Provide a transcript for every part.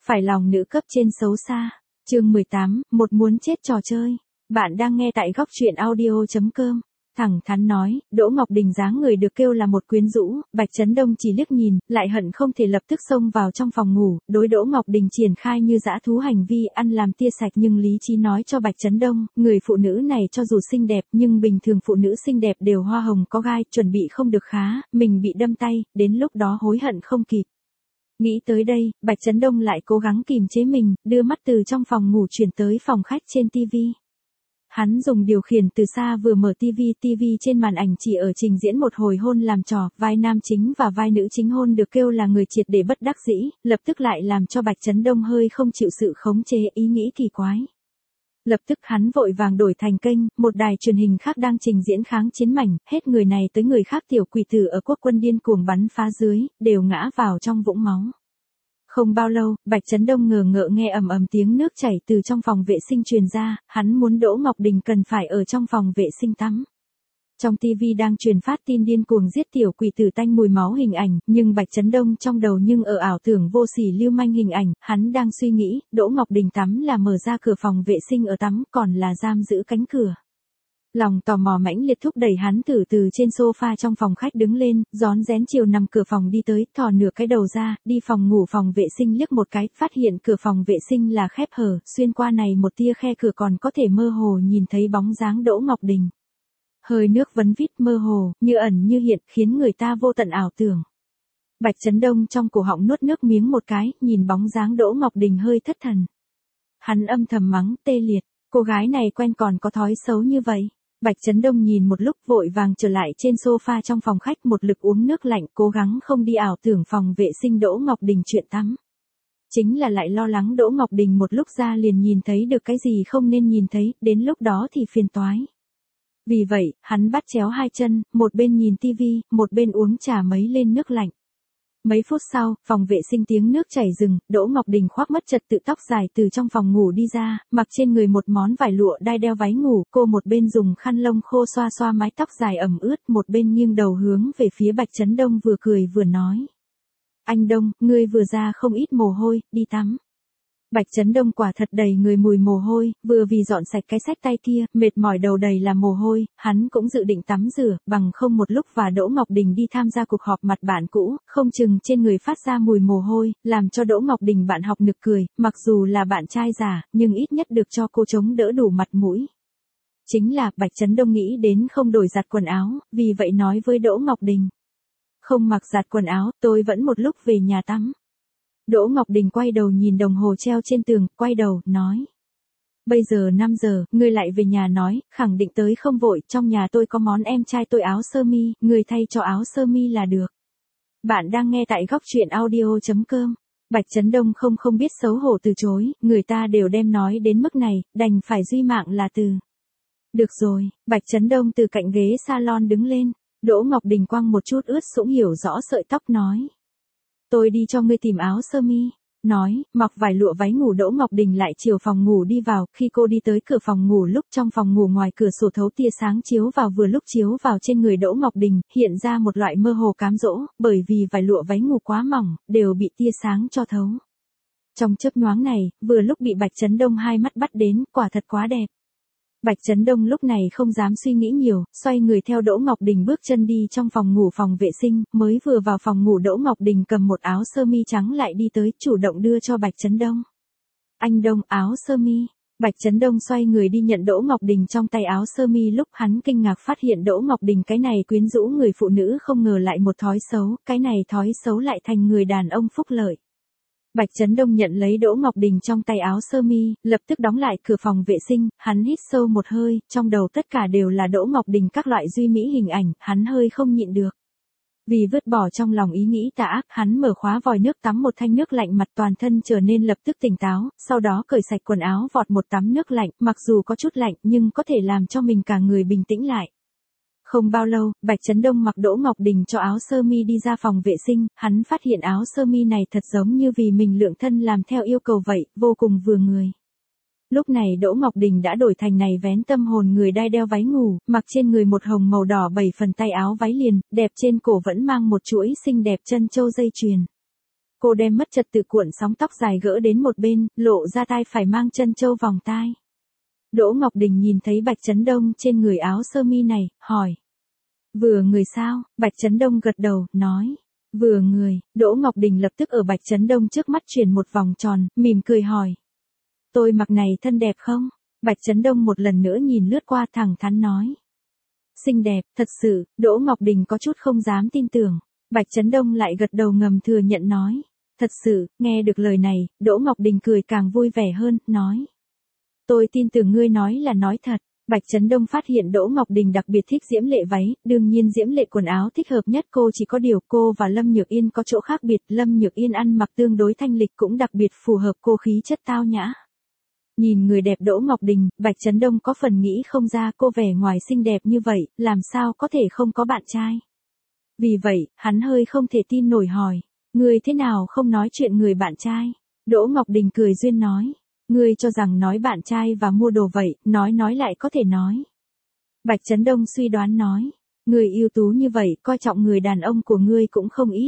Phải lòng nữ cấp trên xấu xa. Chương 18, một muốn chết trò chơi. Bạn đang nghe tại góc truyện audio.com. Thẳng thắn nói, Đỗ Ngọc Đình dáng người được kêu là một quyến rũ, Bạch Chấn Đông chỉ liếc nhìn, lại hận không thể lập tức xông vào trong phòng ngủ, đối Đỗ Ngọc Đình triển khai như dã thú hành vi ăn làm tia sạch, nhưng lý trí nói cho Bạch Chấn Đông, người phụ nữ này cho dù xinh đẹp nhưng bình thường phụ nữ xinh đẹp đều hoa hồng có gai, chuẩn bị không được khá, mình bị đâm tay, đến lúc đó hối hận không kịp. Nghĩ tới đây, Bạch Chấn Đông lại cố gắng kìm chế mình, đưa mắt từ trong phòng ngủ chuyển tới phòng khách trên TV. Hắn dùng điều khiển từ xa vừa mở TV trên màn ảnh chỉ ở trình diễn một hồi hôn làm trò, vai nam chính và vai nữ chính hôn được kêu là người triệt để bất đắc dĩ, lập tức lại làm cho Bạch Chấn Đông hơi không chịu sự khống chế, ý nghĩ kỳ quái. Lập tức hắn vội vàng đổi thành kênh, một đài truyền hình khác đang trình diễn kháng chiến mảnh, hết người này tới người khác tiểu quỷ tử ở quốc quân điên cuồng bắn phá dưới, đều ngã vào trong vũng máu. Không bao lâu, Bạch Chấn Đông ngờ ngợ nghe ầm ầm tiếng nước chảy từ trong phòng vệ sinh truyền ra, hắn muốn Đỗ Ngọc Đình cần phải ở trong phòng vệ sinh tắm. Trong TV đang truyền phát tin điên cuồng giết tiểu quỷ tử tanh mùi máu hình ảnh, nhưng Bạch Chấn Đông trong đầu nhưng ở ảo tưởng vô sỉ lưu manh hình ảnh, hắn đang suy nghĩ, Đỗ Ngọc Đình tắm là mở ra cửa phòng vệ sinh ở tắm, còn là giam giữ cánh cửa. Lòng tò mò mãnh liệt thúc đẩy hắn từ trên sofa trong phòng khách đứng lên, rón rén chiều nằm cửa phòng đi tới, thò nửa cái đầu ra, đi phòng ngủ phòng vệ sinh liếc một cái, phát hiện cửa phòng vệ sinh là khép hở, xuyên qua này một tia khe cửa còn có thể mơ hồ nhìn thấy bóng dáng Đỗ Ngọc Đình. Hơi nước vấn vít mơ hồ, như ẩn như hiện, khiến người ta vô tận ảo tưởng. Bạch Chấn Đông trong cổ họng nuốt nước miếng một cái, nhìn bóng dáng Đỗ Ngọc Đình hơi thất thần. Hắn âm thầm mắng, tê liệt, cô gái này quen còn có thói xấu như vậy. Bạch Chấn Đông nhìn một lúc vội vàng trở lại trên sofa trong phòng khách, một lực uống nước lạnh, cố gắng không đi ảo tưởng phòng vệ sinh Đỗ Ngọc Đình chuyện tắm. Chính là lại lo lắng Đỗ Ngọc Đình một lúc ra liền nhìn thấy được cái gì không nên nhìn thấy, đến lúc đó thì phiền toái. Vì vậy, hắn bắt chéo hai chân, một bên nhìn tivi, một bên uống trà mấy lên nước lạnh. Mấy phút sau, phòng vệ sinh tiếng nước chảy dừng, Đỗ Ngọc Đình khoác mất trật tự tóc dài từ trong phòng ngủ đi ra, mặc trên người một món vải lụa đai đeo váy ngủ, cô một bên dùng khăn lông khô xoa xoa mái tóc dài ẩm ướt, một bên nghiêng đầu hướng về phía Bạch Chấn Đông vừa cười vừa nói. Anh Đông, ngươi vừa ra không ít mồ hôi, đi tắm. Bạch Chấn Đông quả thật đầy người mùi mồ hôi, vừa vì dọn sạch cái xách tay kia, mệt mỏi đầu đầy là mồ hôi, hắn cũng dự định tắm rửa, bằng không một lúc và Đỗ Ngọc Đình đi tham gia cuộc họp mặt bạn cũ, không chừng trên người phát ra mùi mồ hôi, làm cho Đỗ Ngọc Đình bạn học nực cười, mặc dù là bạn trai giả, nhưng ít nhất được cho cô chống đỡ đủ mặt mũi. Chính là, Bạch Chấn Đông nghĩ đến không đổi giặt quần áo, vì vậy nói với Đỗ Ngọc Đình. Không mặc giặt quần áo, tôi vẫn một lúc về nhà tắm. Đỗ Ngọc Đình quay đầu nhìn đồng hồ treo trên tường, quay đầu, nói. Bây giờ 5 giờ, ngươi lại về nhà nói, khẳng định tới không vội, trong nhà tôi có món em trai tôi áo sơ mi, ngươi thay cho áo sơ mi là được. Bạn đang nghe tại góc truyện audio.com. Bạch Chấn Đông không biết xấu hổ từ chối, người ta đều đem nói đến mức này, đành phải duy mạng là từ. Được rồi, Bạch Chấn Đông từ cạnh ghế salon đứng lên, Đỗ Ngọc Đình quăng một chút ướt sũng hiểu rõ sợi tóc nói. Tôi đi cho ngươi tìm áo sơ mi. Nói, mặc vải lụa váy ngủ Đỗ Ngọc Đình lại chiều phòng ngủ đi vào, khi cô đi tới cửa phòng ngủ lúc trong phòng ngủ ngoài cửa sổ thấu tia sáng chiếu vào vừa lúc chiếu vào trên người Đỗ Ngọc Đình, hiện ra một loại mơ hồ cám dỗ, bởi vì vải lụa váy ngủ quá mỏng, đều bị tia sáng cho thấu. Trong chớp nhoáng này, vừa lúc bị Bạch Chấn Đông hai mắt bắt đến, quả thật quá đẹp. Bạch Chấn Đông lúc này không dám suy nghĩ nhiều, xoay người theo Đỗ Ngọc Đình bước chân đi trong phòng ngủ phòng vệ sinh, mới vừa vào phòng ngủ Đỗ Ngọc Đình cầm một áo sơ mi trắng lại đi tới, chủ động đưa cho Bạch Chấn Đông. Anh Đông, áo sơ mi. Bạch Chấn Đông xoay người đi nhận Đỗ Ngọc Đình trong tay áo sơ mi, lúc hắn kinh ngạc phát hiện Đỗ Ngọc Đình cái này quyến rũ người phụ nữ không ngờ lại một thói xấu, cái này thói xấu lại thành người đàn ông phúc lợi. Bạch Chấn Đông nhận lấy Đỗ Ngọc Đình trong tay áo sơ mi, lập tức đóng lại cửa phòng vệ sinh, hắn hít sâu một hơi, trong đầu tất cả đều là Đỗ Ngọc Đình các loại duy mỹ hình ảnh, hắn hơi không nhịn được. Vì vứt bỏ trong lòng ý nghĩ tà ác, hắn mở khóa vòi nước tắm một thanh nước lạnh mặt, toàn thân trở nên lập tức tỉnh táo, sau đó cởi sạch quần áo vọt một tắm nước lạnh, mặc dù có chút lạnh nhưng có thể làm cho mình cả người bình tĩnh lại. Không bao lâu, Bạch Chấn Đông mặc Đỗ Ngọc Đình cho áo sơ mi đi ra phòng vệ sinh, hắn phát hiện áo sơ mi này thật giống như vì mình lượng thân làm theo yêu cầu vậy, vô cùng vừa người. Lúc này Đỗ Ngọc Đình đã đổi thành này vén tâm hồn người đai đeo váy ngủ, mặc trên người một hồng màu đỏ 7 phần tay áo váy liền, đẹp trên cổ vẫn mang một chuỗi xinh đẹp chân châu dây chuyền. Cô đem mất trật tự cuộn sóng tóc dài gỡ đến một bên, lộ ra tai phải mang chân châu vòng tai. Đỗ Ngọc Đình nhìn thấy Bạch Chấn Đông trên người áo sơ mi này, hỏi. Vừa người sao? Bạch Chấn Đông gật đầu, nói. Vừa người. Đỗ Ngọc Đình lập tức ở Bạch Chấn Đông trước mắt chuyển một vòng tròn, mỉm cười hỏi. Tôi mặc này thân đẹp không? Bạch Chấn Đông một lần nữa nhìn lướt qua thẳng thắn nói. Xinh đẹp, thật sự. Đỗ Ngọc Đình có chút không dám tin tưởng. Bạch Chấn Đông lại gật đầu ngầm thừa nhận nói. Thật sự. Nghe được lời này, Đỗ Ngọc Đình cười càng vui vẻ hơn, nói. Tôi tin tưởng ngươi nói là nói thật. Bạch Chấn Đông phát hiện Đỗ Ngọc Đình đặc biệt thích diễm lệ váy, đương nhiên diễm lệ quần áo thích hợp nhất cô chỉ có điều cô và Lâm Nhược Yên có chỗ khác biệt, Lâm Nhược Yên ăn mặc tương đối thanh lịch cũng đặc biệt phù hợp cô khí chất tao nhã. Nhìn người đẹp Đỗ Ngọc Đình, Bạch Chấn Đông có phần nghĩ không ra cô vẻ ngoài xinh đẹp như vậy, làm sao có thể không có bạn trai. Vì vậy, hắn hơi không thể tin nổi hỏi, ngươi thế nào không nói chuyện người bạn trai? Đỗ Ngọc Đình cười duyên nói. Ngươi cho rằng nói bạn trai và mua đồ vậy, nói lại có thể nói. Bạch Chấn Đông suy đoán nói. Người ưu tú như vậy, coi trọng người đàn ông của ngươi cũng không ít.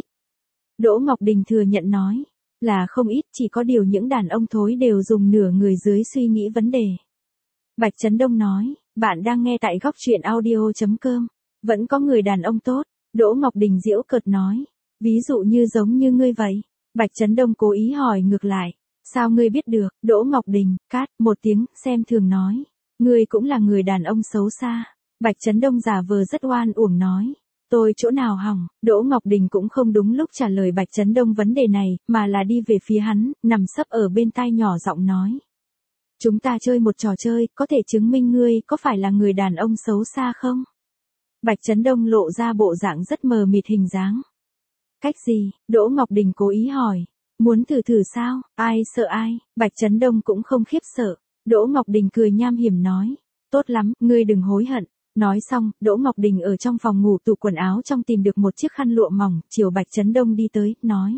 Đỗ Ngọc Đình thừa nhận nói. Là không ít, chỉ có điều những đàn ông thối đều dùng nửa người dưới suy nghĩ vấn đề. Bạch Chấn Đông nói. Bạn đang nghe tại góc truyện audio.com. Vẫn có người đàn ông tốt. Đỗ Ngọc Đình giễu cợt nói. Ví dụ như giống như ngươi vậy. Bạch Chấn Đông cố ý hỏi ngược lại. Sao ngươi biết được? Đỗ Ngọc Đình, cát, một tiếng, xem thường nói. Ngươi cũng là người đàn ông xấu xa. Bạch Chấn Đông giả vờ rất oan uổng nói. Tôi chỗ nào hỏng? Đỗ Ngọc Đình cũng không đúng lúc trả lời Bạch Chấn Đông vấn đề này, mà là đi về phía hắn, nằm sấp ở bên tai nhỏ giọng nói. Chúng ta chơi một trò chơi, có thể chứng minh ngươi có phải là người đàn ông xấu xa không? Bạch Chấn Đông lộ ra bộ dạng rất mờ mịt hình dáng. Cách gì? Đỗ Ngọc Đình cố ý hỏi. Muốn thử thử sao? Ai sợ ai? Bạch Chấn Đông cũng không khiếp sợ. Đỗ Ngọc Đình cười nham hiểm nói. Tốt lắm, ngươi đừng hối hận. Nói xong, Đỗ Ngọc Đình ở trong phòng ngủ tủ quần áo trong tìm được một chiếc khăn lụa mỏng, chiều Bạch Chấn Đông đi tới, nói.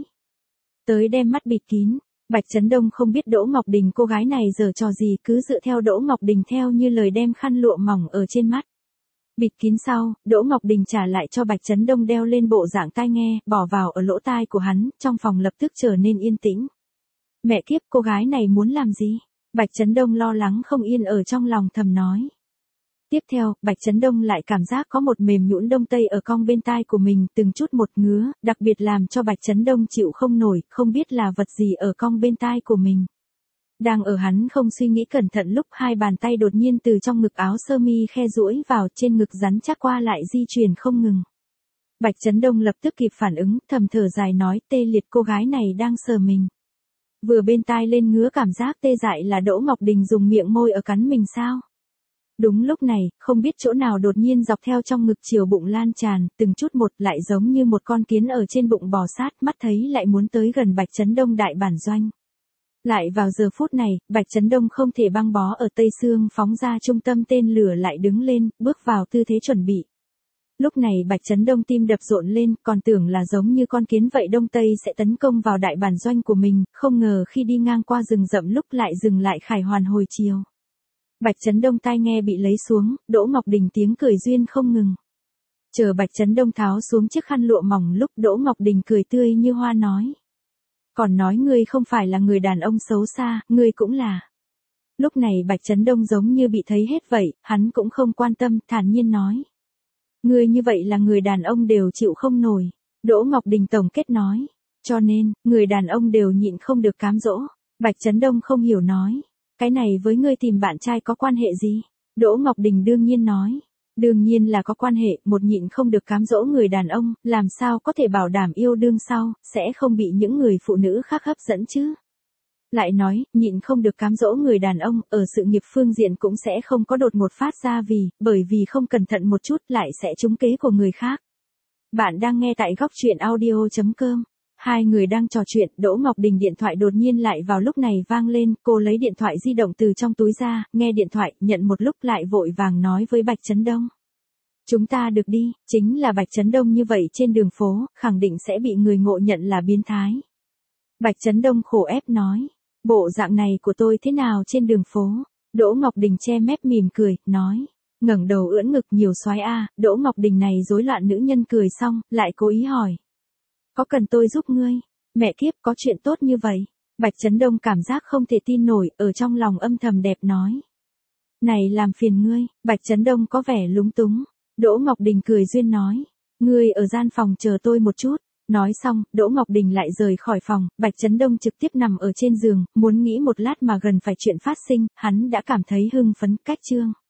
Tới đem mắt bịt kín. Bạch Chấn Đông không biết Đỗ Ngọc Đình cô gái này giở trò gì, cứ dựa theo Đỗ Ngọc Đình theo như lời đem khăn lụa mỏng ở trên mắt. Bịt kín sau, Đỗ Ngọc Đình trả lại cho Bạch Chấn Đông đeo lên bộ dạng tai nghe, bỏ vào ở lỗ tai của hắn, trong phòng lập tức trở nên yên tĩnh. Mẹ kiếp, cô gái này muốn làm gì? Bạch Chấn Đông lo lắng không yên ở trong lòng thầm nói. Tiếp theo, Bạch Chấn Đông lại cảm giác có một mềm nhũn đông tây ở cong bên tai của mình, từng chút một ngứa, đặc biệt làm cho Bạch Chấn Đông chịu không nổi, không biết là vật gì ở cong bên tai của mình. Đang ở hắn không suy nghĩ cẩn thận lúc hai bàn tay đột nhiên từ trong ngực áo sơ mi khe duỗi vào trên ngực rắn chắc qua lại di chuyển không ngừng. Bạch Chấn Đông lập tức kịp phản ứng, thầm thở dài nói tê liệt cô gái này đang sờ mình. Vừa bên tai lên ngứa cảm giác tê dại là Đỗ Ngọc Đình dùng miệng môi ở cắn mình sao? Đúng lúc này, không biết chỗ nào đột nhiên dọc theo trong ngực chiều bụng lan tràn, từng chút một lại giống như một con kiến ở trên bụng bò sát, mắt thấy lại muốn tới gần Bạch Chấn Đông đại bản doanh. Lại vào giờ phút này, Bạch Chấn Đông không thể băng bó ở Tây Xương phóng ra trung tâm tên lửa lại đứng lên, bước vào tư thế chuẩn bị. Lúc này Bạch Chấn Đông tim đập rộn lên, còn tưởng là giống như con kiến vậy Đông Tây sẽ tấn công vào đại bản doanh của mình, không ngờ khi đi ngang qua rừng rậm lúc lại dừng lại khải hoàn hồi chiều. Bạch Chấn Đông tai nghe bị lấy xuống, Đỗ Ngọc Đình tiếng cười duyên không ngừng. Chờ Bạch Chấn Đông tháo xuống chiếc khăn lụa mỏng lúc Đỗ Ngọc Đình cười tươi như hoa nói. Còn nói ngươi không phải là người đàn ông xấu xa, ngươi cũng là. Lúc này Bạch Chấn Đông giống như bị thấy hết vậy, hắn cũng không quan tâm, thản nhiên nói. Ngươi như vậy là người đàn ông đều chịu không nổi. Đỗ Ngọc Đình tổng kết nói. Cho nên, người đàn ông đều nhịn không được cám dỗ. Bạch Chấn Đông không hiểu nói. Cái này với ngươi tìm bạn trai có quan hệ gì? Đỗ Ngọc Đình đương nhiên nói. Đương nhiên là có quan hệ, một nhịn không được cám dỗ người đàn ông, làm sao có thể bảo đảm yêu đương sau, sẽ không bị những người phụ nữ khác hấp dẫn chứ? Lại nói, nhịn không được cám dỗ người đàn ông, ở sự nghiệp phương diện cũng sẽ không có đột ngột phát ra bởi vì không cẩn thận một chút lại sẽ trúng kế của người khác. Bạn đang nghe tại góc truyện audio.com. Hai người đang trò chuyện, Đỗ Ngọc Đình điện thoại đột nhiên lại vào lúc này vang lên, cô lấy điện thoại di động từ trong túi ra, nghe điện thoại, nhận một lúc lại vội vàng nói với Bạch Chấn Đông. Chúng ta được đi, chính là Bạch Chấn Đông như vậy trên đường phố, khẳng định sẽ bị người ngộ nhận là biến thái. Bạch Chấn Đông khổ ép nói, bộ dạng này của tôi thế nào trên đường phố? Đỗ Ngọc Đình che mép mỉm cười, nói, ngẩng đầu ưỡn ngực nhiều soái a. Đỗ Ngọc Đình này rối loạn nữ nhân cười xong, lại cố ý hỏi. Có cần tôi giúp ngươi? Mẹ kiếp, có chuyện tốt như vậy. Bạch Chấn Đông cảm giác không thể tin nổi, ở trong lòng âm thầm đẹp nói. Này làm phiền ngươi, Bạch Chấn Đông có vẻ lúng túng. Đỗ Ngọc Đình cười duyên nói. Ngươi ở gian phòng chờ tôi một chút. Nói xong, Đỗ Ngọc Đình lại rời khỏi phòng, Bạch Chấn Đông trực tiếp nằm ở trên giường, muốn nghĩ một lát mà gần phải chuyện phát sinh, hắn đã cảm thấy hưng phấn. Cách chương